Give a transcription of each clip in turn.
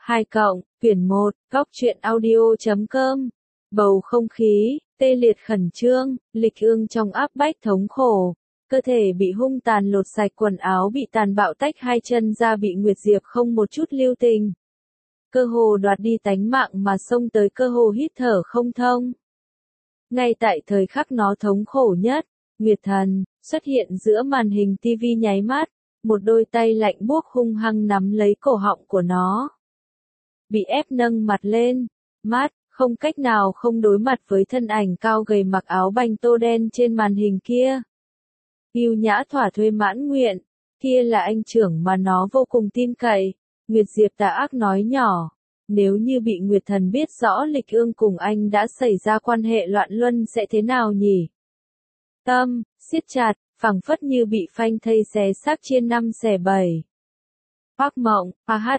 2 cộng, tuyển 1, góc truyện audio.com. Bầu không khí, tê liệt khẩn trương, Lịch Ương trong áp bách thống khổ. Cơ thể bị hung tàn lột sạch, quần áo bị tàn bạo tách hai chân ra, bị Nguyệt Diệp không một chút lưu tình. Cơ hồ đoạt đi tánh mạng mà xông tới, cơ hồ hít thở không thông. Ngay tại thời khắc nó thống khổ nhất, Nguyệt Thần xuất hiện giữa màn hình TV nháy mắt, một đôi tay lạnh buốt hung hăng nắm lấy cổ họng của nó. Bị ép nâng mặt lên, mắt không cách nào không đối mặt với thân ảnh cao gầy mặc áo banh tô đen trên màn hình kia. Yêu nhã thỏa thuê mãn nguyện, kia là anh trưởng mà nó vô cùng tin cậy. Nguyệt Diệp tà ác nói nhỏ, nếu như bị Nguyệt Thần biết rõ Lịch Ương cùng anh đã xảy ra quan hệ loạn luân sẽ thế nào nhỉ? Tâm siết chặt, phảng phất như bị phanh thây xé xác chia 5 xẻ 7. Ác mộng,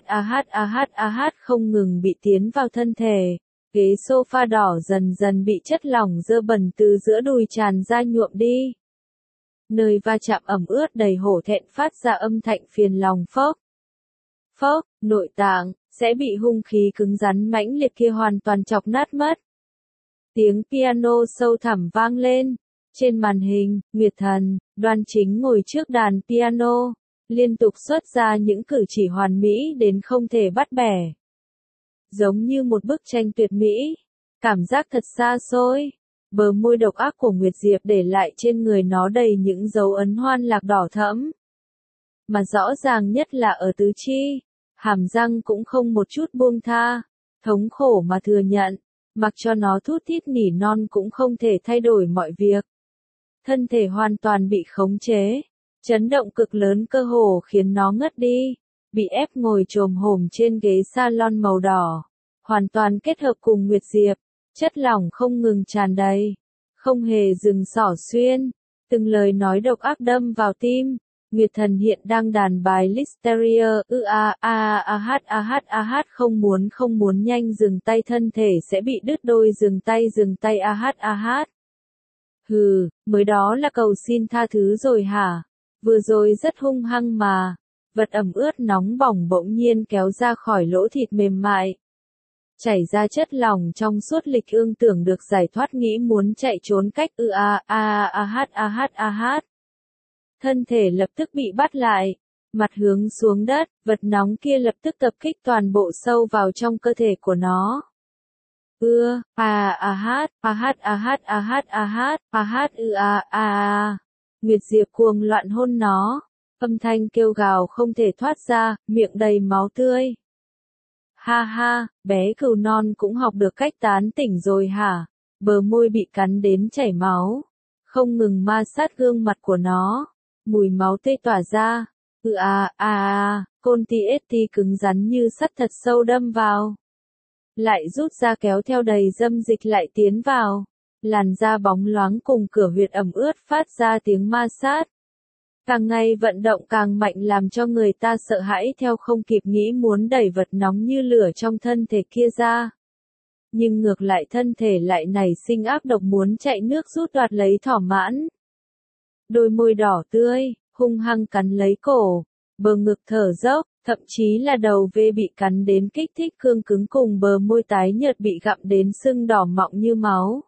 không ngừng bị tiến vào thân thể. Ghế sofa đỏ dần dần bị chất lỏng dơ bẩn từ giữa đùi tràn ra nhuộm đi. Nơi va chạm ẩm ướt đầy hổ thẹn phát ra âm thanh phiền lòng phốc. Phốc, nội tạng sẽ bị hung khí cứng rắn mãnh liệt kia hoàn toàn chọc nát mất. Tiếng piano sâu thẳm vang lên. Trên màn hình, Nguyệt Thần đoan chính ngồi trước đàn piano, liên tục xuất ra những cử chỉ hoàn mỹ đến không thể bắt bẻ. Giống như một bức tranh tuyệt mỹ, cảm giác thật xa xôi. Bờ môi độc ác của Nguyệt Diệp để lại trên người nó đầy những dấu ấn hoan lạc đỏ thẫm. Mà rõ ràng nhất là ở tứ chi, hàm răng cũng không một chút buông tha, thống khổ mà thừa nhận, mặc cho nó thút thít nỉ non cũng không thể thay đổi mọi việc. Thân thể hoàn toàn bị khống chế, chấn động cực lớn cơ hồ khiến nó ngất đi, bị ép ngồi chồm hổm trên ghế salon màu đỏ, hoàn toàn kết hợp cùng Nguyệt Diệp, chất lỏng không ngừng tràn đầy, không hề dừng xỏ xuyên, từng lời nói độc ác đâm vào tim. Nguyệt Thần hiện đang đàn bài Listeria, không muốn nhanh dừng tay, thân thể sẽ bị đứt đôi, dừng tay Hừ, mới đó là cầu xin tha thứ rồi hả? Vừa rồi rất hung hăng mà. Vật ẩm ướt nóng bỏng bỗng nhiên kéo ra khỏi lỗ thịt mềm mại. Chảy ra chất lỏng trong suốt. Lịch Ương tưởng được giải thoát, nghĩ muốn chạy trốn cách Thân thể lập tức bị bắt lại, mặt hướng xuống đất, vật nóng kia lập tức tập kích toàn bộ sâu vào trong cơ thể của nó. Nguyệt Diệp cuồng loạn hôn nó, âm thanh kêu gào không thể thoát ra, miệng đầy máu tươi. Ha ha, bé cừu non cũng học được cách tán tỉnh rồi hả? Bờ môi bị cắn đến chảy máu, không ngừng ma sát gương mặt của nó, mùi máu tươi tỏa ra. Côn TST cứng rắn như sắt thật sâu đâm vào, lại rút ra kéo theo đầy dâm dịch lại tiến vào. Làn da bóng loáng cùng cửa huyệt ẩm ướt phát ra tiếng ma sát. Càng ngày vận động càng mạnh làm cho người ta sợ hãi theo không kịp, nghĩ muốn đẩy vật nóng như lửa trong thân thể kia ra. Nhưng ngược lại thân thể lại nảy sinh ác độc muốn chạy nước rút đoạt lấy thỏa mãn. Đôi môi đỏ tươi, hung hăng cắn lấy cổ, bờ ngực thở dốc, thậm chí là đầu V bị cắn đến kích thích cương cứng cùng bờ môi tái nhợt bị gặm đến sưng đỏ mọng như máu.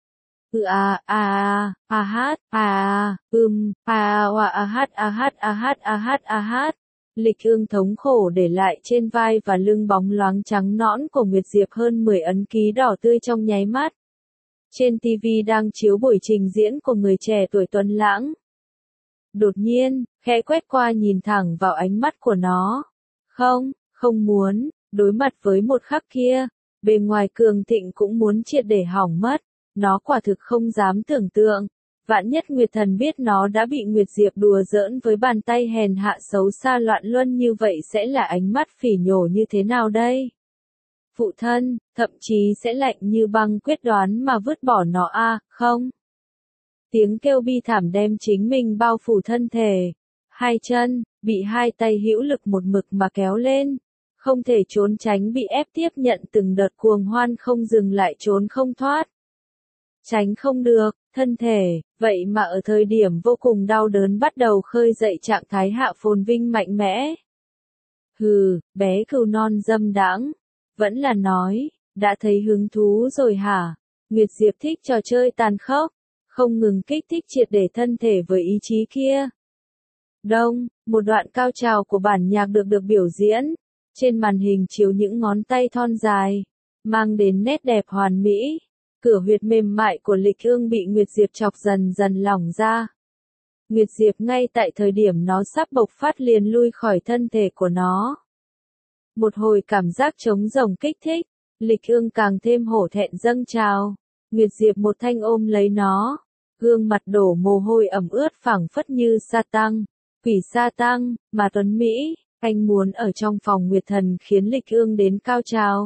Lịch Ương thống khổ để lại trên vai và lưng bóng loáng trắng nõn của Nguyệt Diệp hơn 10 ấn ký đỏ tươi trong nháy mắt. Trên TV đang chiếu buổi trình diễn của người trẻ tuổi tuấn lãng. Đột nhiên, khẽ quét qua nhìn thẳng vào ánh mắt của nó. Không muốn, đối mặt với một khắc kia, bề ngoài cường thịnh cũng muốn triệt để hỏng mất. Nó quả thực không dám tưởng tượng, vạn nhất Nguyệt Thần biết nó đã bị Nguyệt Diệp đùa giỡn với bàn tay hèn hạ xấu xa loạn luân như vậy sẽ là ánh mắt phỉ nhổ như thế nào đây? Phụ thân, thậm chí sẽ lạnh như băng quyết đoán mà vứt bỏ nó không? Tiếng kêu bi thảm đem chính mình bao phủ thân thể. Hai chân, bị hai tay hữu lực một mực mà kéo lên. Không thể trốn tránh, bị ép tiếp nhận từng đợt cuồng hoan không dừng lại, trốn không thoát. Tránh không được, thân thể, vậy mà ở thời điểm vô cùng đau đớn bắt đầu khơi dậy trạng thái hạ phồn vinh mạnh mẽ. Hừ, bé cừu non dâm đãng, vẫn là nói, đã thấy hứng thú rồi hả? Nguyệt Diệp thích trò chơi tàn khốc, không ngừng kích thích triệt để thân thể với ý chí kia. Đông, một đoạn cao trào của bản nhạc được biểu diễn, trên màn hình chiếu những ngón tay thon dài, mang đến nét đẹp hoàn mỹ. Cửa huyệt mềm mại của Lịch Ương bị Nguyệt Diệp chọc dần dần lỏng ra. Nguyệt Diệp ngay tại thời điểm nó sắp bộc phát liền lui khỏi thân thể của nó. Một hồi cảm giác trống rỗng kích thích, Lịch Ương càng thêm hổ thẹn dâng trào. Nguyệt Diệp một thanh ôm lấy nó, gương mặt đổ mồ hôi ẩm ướt phảng phất như sa tăng, quỷ sa tăng, mà tuấn Mỹ, anh muốn ở trong phòng Nguyệt Thần khiến Lịch Ương đến cao trào.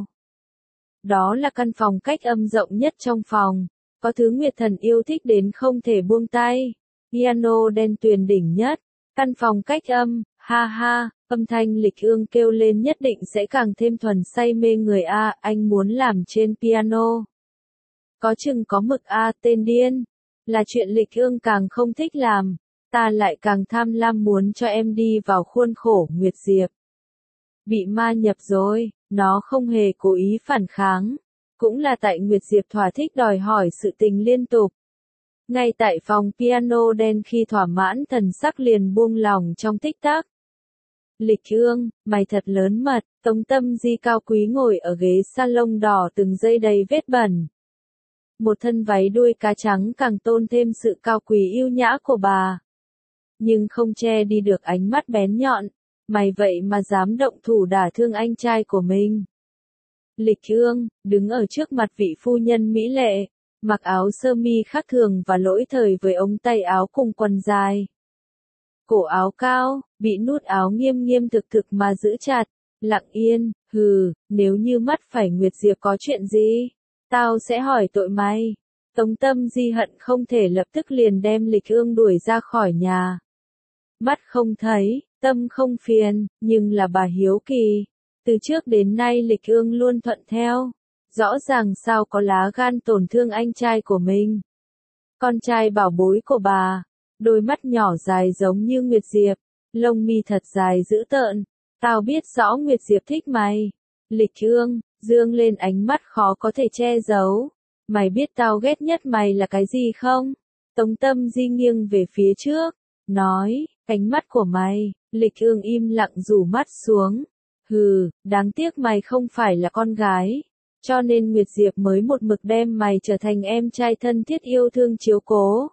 Đó là căn phòng cách âm rộng nhất trong phòng, có thứ Nguyệt Thần yêu thích đến không thể buông tay. Piano đen tuyền đỉnh nhất, căn phòng cách âm, ha ha, âm thanh Lịch Ương kêu lên nhất định sẽ càng thêm thuần say mê người a, anh muốn làm trên piano. Có chừng có mực a, tên điên, là chuyện Lịch Ương càng không thích làm, ta lại càng tham lam muốn cho em đi vào khuôn khổ Nguyệt Diệp. Bị ma nhập rồi, nó không hề cố ý phản kháng, cũng là tại Nguyệt Diệp thỏa thích đòi hỏi sự tình liên tục. Ngay tại phòng piano đen khi thỏa mãn thần sắc liền buông lỏng trong tích tắc. Lịch Ương, mày thật lớn mật, Tống Tâm Di cao quý ngồi ở ghế salon đỏ từng giây đầy vết bẩn. Một thân váy đuôi cá trắng càng tôn thêm sự cao quý yêu nhã của bà. Nhưng không che đi được ánh mắt bén nhọn, mày vậy mà dám động thủ đả thương anh trai của mình. Lịch Ương, đứng ở trước mặt vị phu nhân mỹ lệ, mặc áo sơ mi khác thường và lỗi thời với ống tay áo cùng quần dài. Cổ áo cao, bị nút áo nghiêm nghiêm thực mà giữ chặt, lặng yên, hừ, nếu như mắt phải Nguyệt Diệp có chuyện gì, tao sẽ hỏi tội mày. Tống Tâm Di hận không thể lập tức liền đem Lịch Ương đuổi ra khỏi nhà. Mắt không thấy, tâm không phiền, nhưng là bà hiếu kỳ. Từ trước đến nay Lịch Ương luôn thuận theo. Rõ ràng sao có lá gan tổn thương anh trai của mình. Con trai bảo bối của bà, đôi mắt nhỏ dài giống như Nguyệt Diệp, lông mi thật dài dữ tợn. Tao biết rõ Nguyệt Diệp thích mày. Lịch Ương, dương lên ánh mắt khó có thể che giấu. Mày biết tao ghét nhất mày là cái gì không? Tống Tâm Di nghiêng về phía trước, nói, ánh mắt của mày. Lịch Ương im lặng rủ mắt xuống. Hừ, đáng tiếc mày không phải là con gái. Cho nên Nguyệt Diệp mới một mực đem mày trở thành em trai thân thiết yêu thương chiếu cố.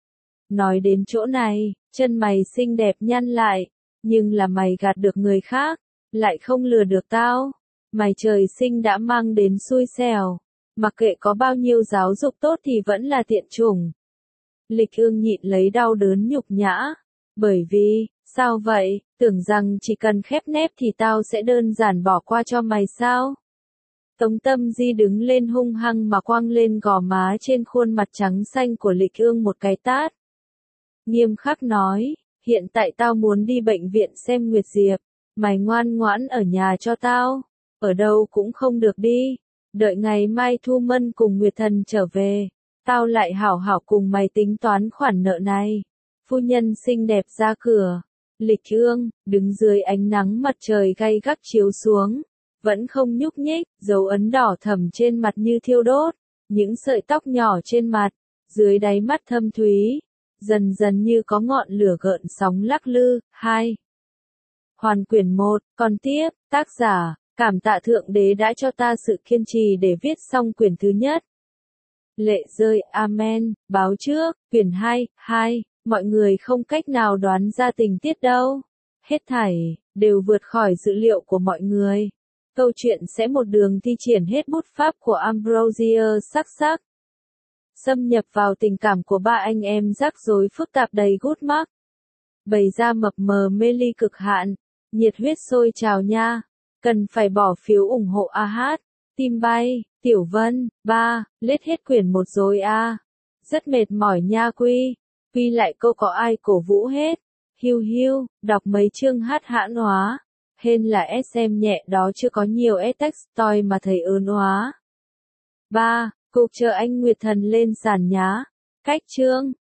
Nói đến chỗ này, chân mày xinh đẹp nhăn lại. Nhưng là mày gạt được người khác, lại không lừa được tao. Mày trời sinh đã mang đến xui xẻo. Mặc kệ có bao nhiêu giáo dục tốt thì vẫn là tiện chủng. Lịch Ương nhịn lấy đau đớn nhục nhã. Bởi vì, sao vậy, tưởng rằng chỉ cần khép nép thì tao sẽ đơn giản bỏ qua cho mày sao? Tống Tâm Di đứng lên hung hăng mà quăng lên gò má trên khuôn mặt trắng xanh của Lịch Ương một cái tát. Nghiêm khắc nói, hiện tại tao muốn đi bệnh viện xem Nguyệt Diệp, mày ngoan ngoãn ở nhà cho tao, ở đâu cũng không được đi, đợi ngày mai Thu Mân cùng Nguyệt Thần trở về, tao lại hảo hảo cùng mày tính toán khoản nợ này. Phu nhân xinh đẹp ra cửa, Lịch Ương, đứng dưới ánh nắng mặt trời gay gắt chiếu xuống, vẫn không nhúc nhích, dấu ấn đỏ thẫm trên mặt như thiêu đốt, những sợi tóc nhỏ trên mặt, dưới đáy mắt thâm thúy, dần dần như có ngọn lửa gợn sóng lắc lư. 2. Hoàn quyển 1, còn tiếp, tác giả, cảm tạ Thượng Đế đã cho ta sự kiên trì để viết xong quyển thứ nhất. Lệ rơi, amen, báo trước, quyển 2, mọi người không cách nào đoán ra tình tiết đâu. Hết thảy, đều vượt khỏi dự liệu của mọi người. Câu chuyện sẽ một đường thi triển hết bút pháp của Ambrosia sắc sắc. Xâm nhập vào tình cảm của ba anh em rắc rối phức tạp đầy gút mắc. Bày ra mập mờ mê ly cực hạn, nhiệt huyết sôi trào nha. Cần phải bỏ phiếu ủng hộ AH, Tim Bay, Tiểu Vân, 3, lết hết quyển 1 rồi a. Rất mệt mỏi nha quy lại câu có ai cổ vũ hết. Hiu, đọc mấy chương hát hãn hóa. Hên là SM nhẹ đó chưa có nhiều text toy mà thấy ớn hóa. 3. Cục chờ anh Nguyệt Thần lên sàn nhá. Cách chương.